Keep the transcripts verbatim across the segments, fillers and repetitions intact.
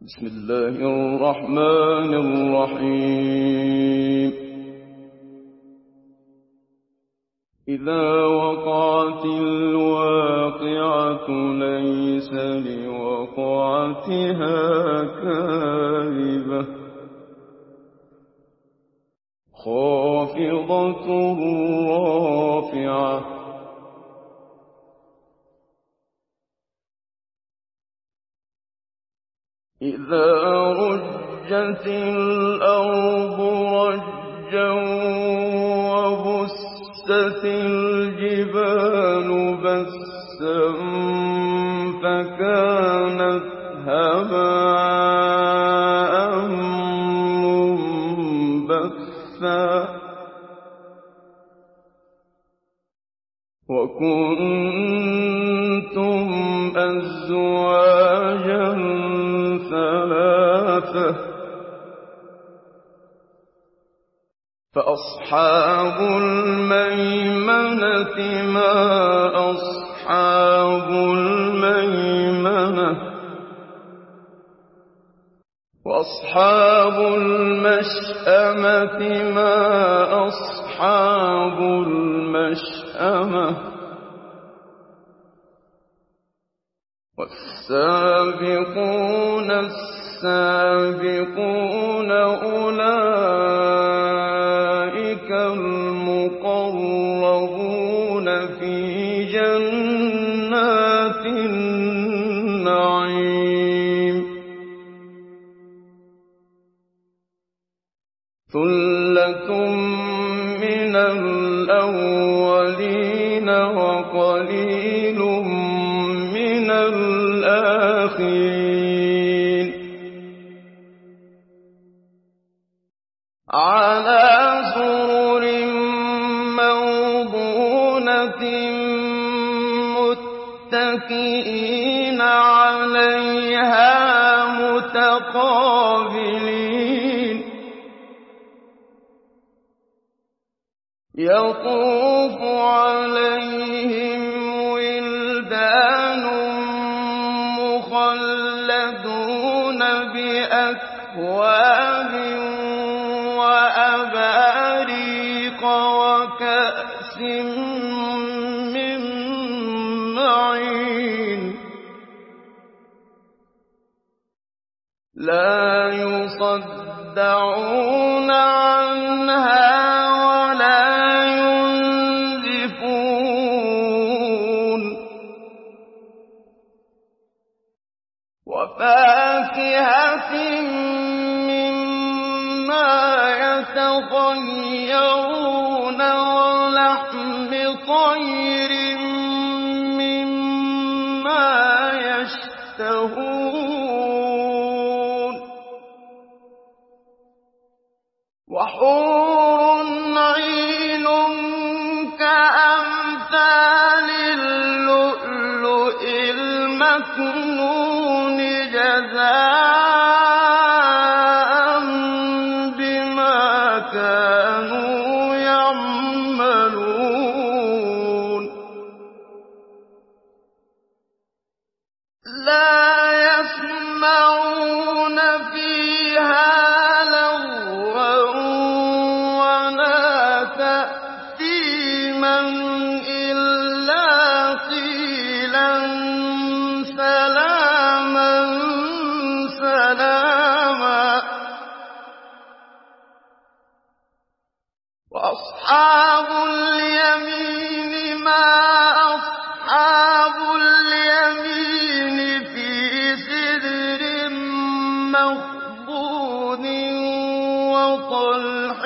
بسم الله الرحمن الرحيم. إذا وقعت الواقعة ليس لوقعتها كاذبة خافضة رافعة إذا رجت الأرض رجا وبست الجبال بسا فكانت هباء منبثا وكنتم أزواجا ثلاثة فأصحاب الميمنة ما أصحاب الميمنة وأصحاب المشأمة ما أصحاب المشأمة والسابقون السابقون أولئك المقربون في جنات النعيم ثلة من الأولين وقليل من الآخرين على سرر موضونة متكئين عليها متقابلين يطوف عليهم ولدان مخلدون بأكواب وأباريق وكأس من معين لا يصدعون عنها ولا ينزفون وفاكهة مما يتخيرون ولحم طير مما يشتهون وحور عين كأمثال اللؤلؤ المكنون جزاء بما كانوا يعملون لا يسمعون فيها لغوا ولا تأثيما إلا قيلا سلاما سلاما وأصحاب اليمين ما أصحاب اليمين في سدر مخضود وطلح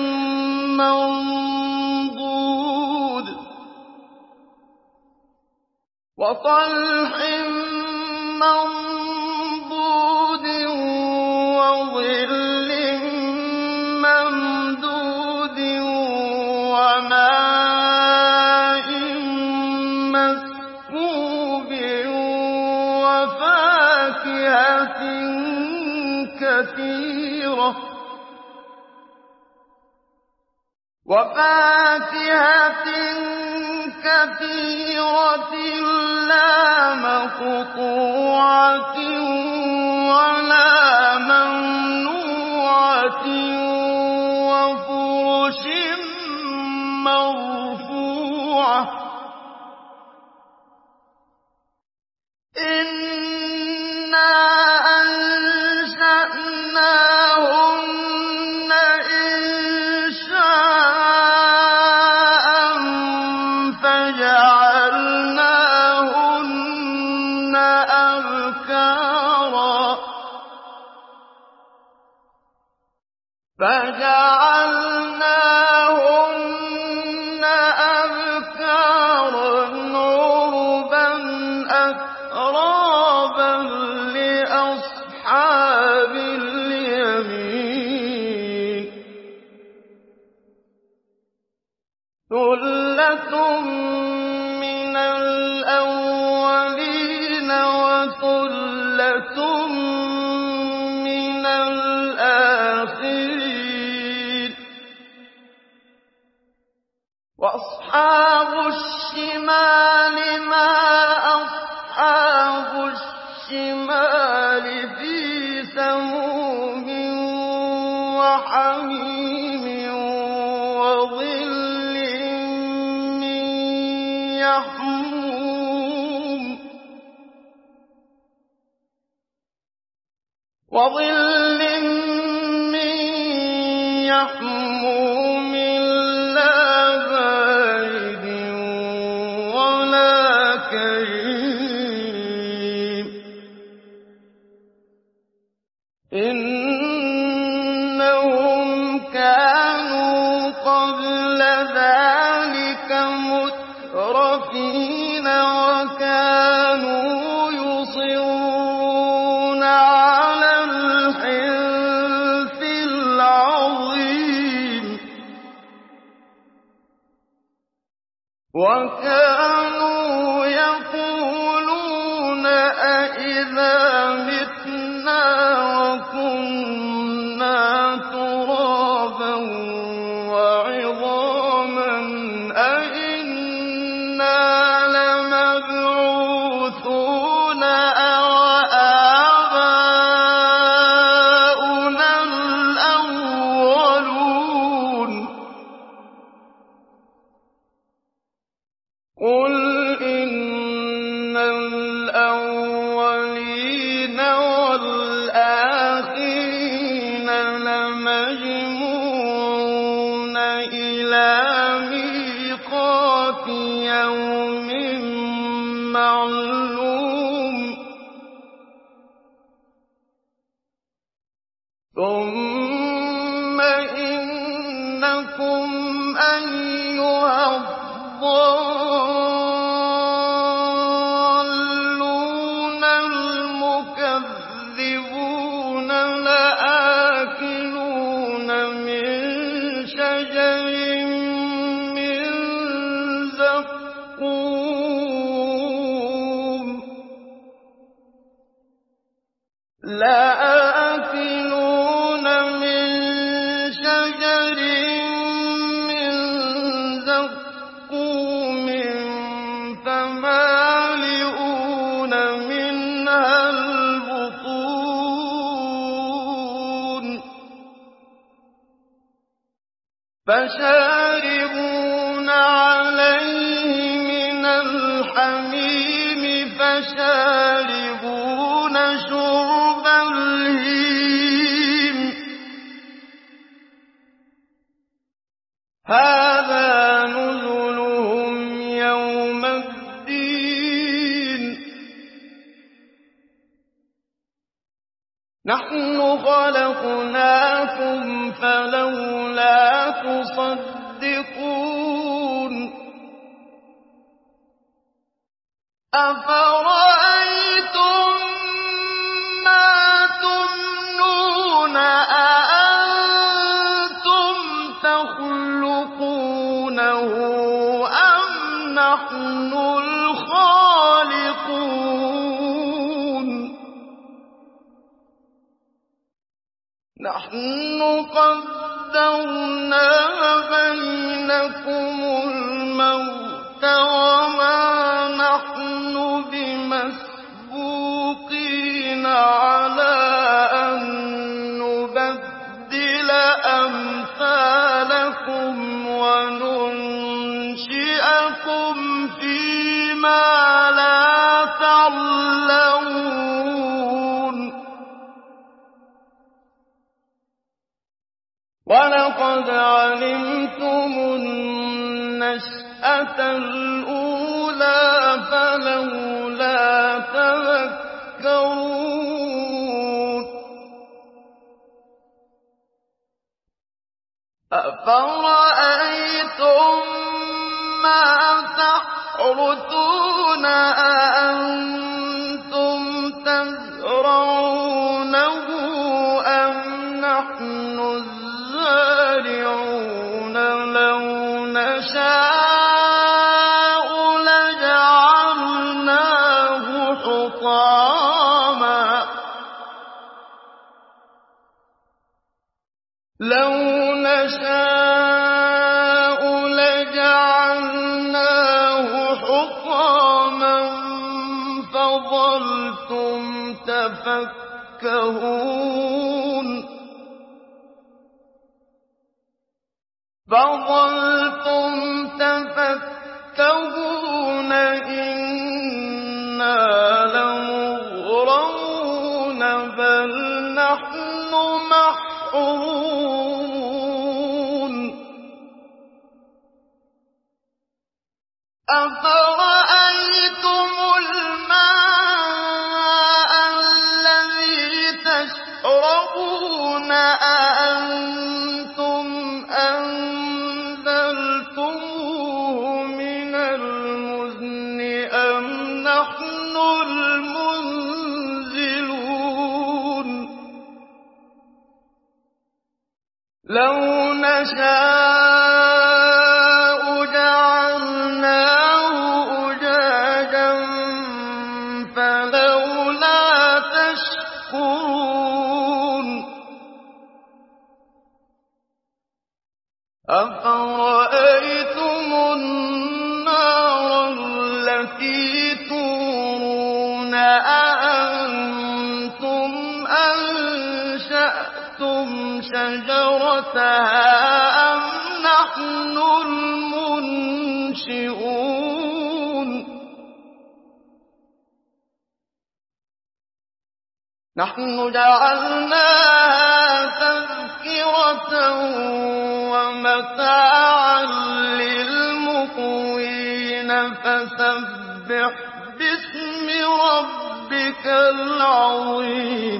منضود وطلح منضود وظل ممدود وماء مسكوب وفاكهة كثيرة وفاكهة كثيرة لا مقطوعة ولا فَجَعَلْنَاهُنَّ أَبْكَارًا عُرُبًا أَتْرَابًا لِّأَصْحَابِ الْيَمِينِ ثُلَّةٌ مِّنَ الْأَوَّلِينَ وَثُلَّةٌ مِّنَ الْآخِرِينَ وَأَصْحَابُ الشِّمَالِ مَا أَصْحَابُ الشِّمَالِ فِي سَمُومٍ وَحَمِيمٍ وَظِلٍّ مِّن يَحْمُومٍ وَظِلٍّ مِّن يَحْمُومٍ لَّا بَارِدٍ وَلَا كَرِيمٍ إِنَّهُمْ كَانُوا قَبْلَ ذَٰلِكَ مُتْرَفِينَ وَكَانُوا يُصِرُّونَ عَلَى الْحِنثِ الْعَظِيمِ وَكَانُوا يَقُولُونَ أَإِذَا مِتْنَا وَكُنَّا تُرَابًا وَعِظَامًا أَإِنَّا لَمَبْعُوثُونَ أَوْآبَاؤُنَا الْأَوَّلُونَ قُلْ إِنَّ الْأَوَّلِينَ وَالْآخِرِينَ لَمَجْمُوعُونَ إِلَىٰ مِيقَاتِ يَوْمٍ مَّعْلُومٍ ثُمَّ إِنَّكُمْ أَيُّهَا الضَّالُّونَ الْمُكَذِّبُونَ لَآكِلُونَ مِن شَجَرٍ مِّن زَقُّومٍ لَآكِلُونَ مِن شَجَرٍ مِّن زَقُّومٍ فَمَالِئُونَ مِنْهَا الْبُطُونَ فَشَارِبُونَ عَلَيْهِ مِنَ الْحَمِيمِ فَشَارِبُونَ شُرْبَ الْهِيمِ هَٰذَا نُزُلُهُمْ يَوْمَ الدِّينِ نَحْنُ خَلَقْنَاكُمْ فَلَوْلَا تُصَدِّقُونَ أَفَرَأَيْتُم مَّا تُمْنُونَ أَأَنتُمْ تَخْلُقُونَهُ أَمْ نَحْنُ الْخَالِقُونَ نَحْنُ قَدَّرْنَا بَيْنَكُمُ الْمَوْتَ وَمَا نَحْنُ بِمَسْبُوقِينَ عَلَىٰ أَن نُّبَدِّلَ أَمْثَالَكُمْ وَنُنشِئَكُمْ فِي مَا لَا تَعْلَمُونَ وَلَقَدْ عَلِمْتُمُ النَّشْأَةَ الْأُولَىٰ فَلَوْلَا تَذَكَّرُونَ أَفَرَأَيْتُم مَّا تَحْرُثُونَ أَأَنتُمْ تَزْرَعُونَهُ أَمْ نَحْنُ الزَّارِعُونَ لَوْ نَشَاءُ لَجَعَلْنَاهُ حُطَامًا لَوْ نَشَاءُ لَجَعَلْنَاهُ حُطَامًا فَظَلْتُمْ تَفَكَّهُونَ فَظَلْتُمْ تَفَكَّهُونَ إِنَّا لَمُغْرَمُونَ بَلْ نَحْنُ مَحْرُومُونَ أَفَرَأَيْتُمُ الْمَاءَ الَّذِي تَشْرَبُونَ أَأَنتُمْ أَنزَلْتُمُوهُ مِنَ الْمُزْنِ أَمْ نَحْنُ الْمُنزِلُونَ لَوْ نَشَاءُ جَعَلْنَاهُ أُجَاجًا فَلَوْلَا تَشْكُرُونَ أَفَرَأَيْتُمُ النَّارَ الَّتِي تُورُونَ أَأَنتُمْ أَنشَأْتُمْ شَجَرَتَهَا أَمْ نَحْنُ الْمُنشِئُونَ نَحْنُ جَعَلْنَاهَا تَذْكِرَةً وَمَتَاعًا لِّلْمُقْوِينَ فَسَبِّحْ بِاسْمِ رَبِّكَ الْعَظِيمِ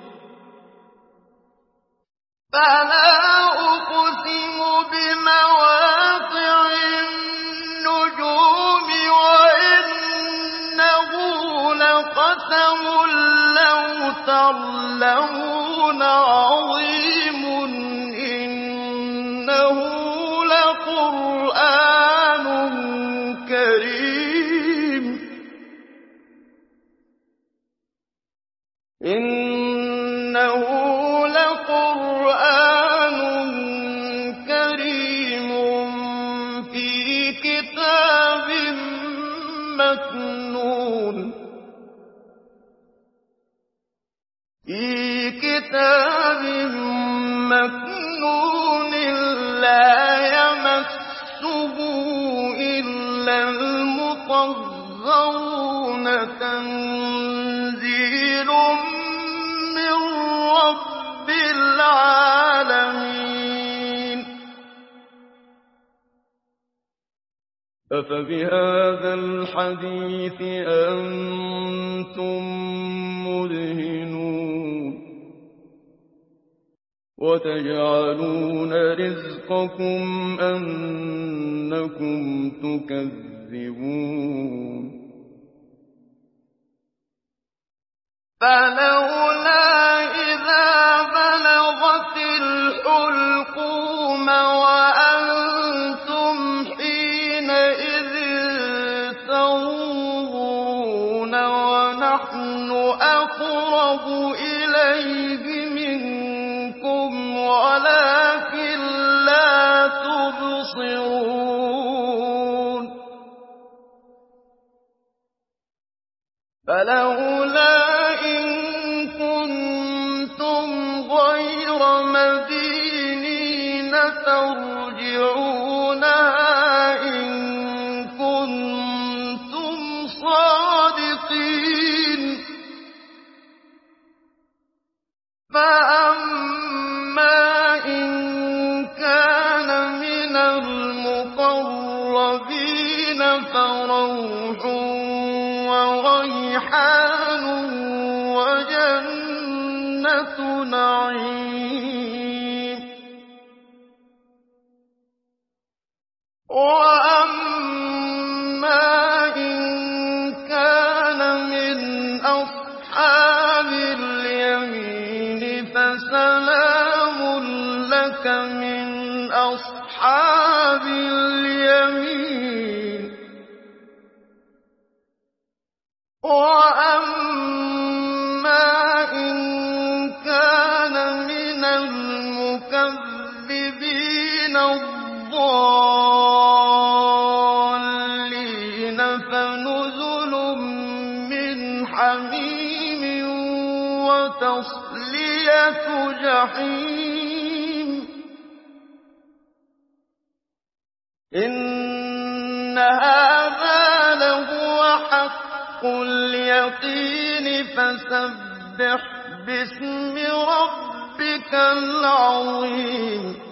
فَلَا أُقْسِمُ بِمَوَاقِعِ النُّجُومِ وَإِنَّهُ لَقَسَمٌ لَّوْ تَعْلَمُونَ عَظِيمٌ إِنَّهُ لَقُرْآنٌ كَرِيمٌ إِنَّهُ لَقُرْآنٌ كَرِيمٌ فِي كِتَابٍ مَّكْنُونٍ فِي كِتَابٍ مَّكْنُونٍ لَّا يَمَسُّهُ إِلَّا الْمُطَهَّرُونَ تَنزِيلٌ مِّن رَّبِّ الْعَالَمِينَ أَفَبِهَٰذَا الْحَدِيثِ أَنتُم مُّدْهِنُونَ وَتَجْعَلُونَ رِزْقَكُمْ أَنَّكُمْ تُكَذِّبُونَ فَلَوْلَا إِذَا بَلَغَتِ الْحُلْقُومَ وَأَنتُمْ حِينَئِذٍ تَنظُرُونَ وَنَحْنُ أَقْرَبُ إِلَيْهِ مِنكُمْ وَلَٰكِن لَّا تُبْصِرُونَ فَلَوْلَا إِن كُنتُمْ غَيْرَ مَدِينِينَ تَرْجِعُونَهَا إِن كُنتُمْ صَادِقِينَ فَأَمَّا إِن كَانَ مِنَ الْمُقَرَّبِينَ فَرَوْحٌ وَرَيْحَانٌ وَجَنَّتُ نَعِيمٍ وَأَمَّا إِن كَانَ مِنْ أَصْحَابِ الْيَمِينِ فَسَلَامٌ لَّكَ مِنْ أَصْحَابِ الْيَمِينِ وَأَمَّا إِن كَانَ مِنَ الْمُكَذِّبِينَ الضَّالِّينَ فَنُزُلٌ مِّنْ حَمِيمٍ وَتَصْلِيَةُ جَحِيمٍ إِنَّ هَٰذَا لَهُوَ حَقُّ الْيَقِينِ فَسَبِّحْ بِاسْمِ رَبِّكَ الْعَظِيمِ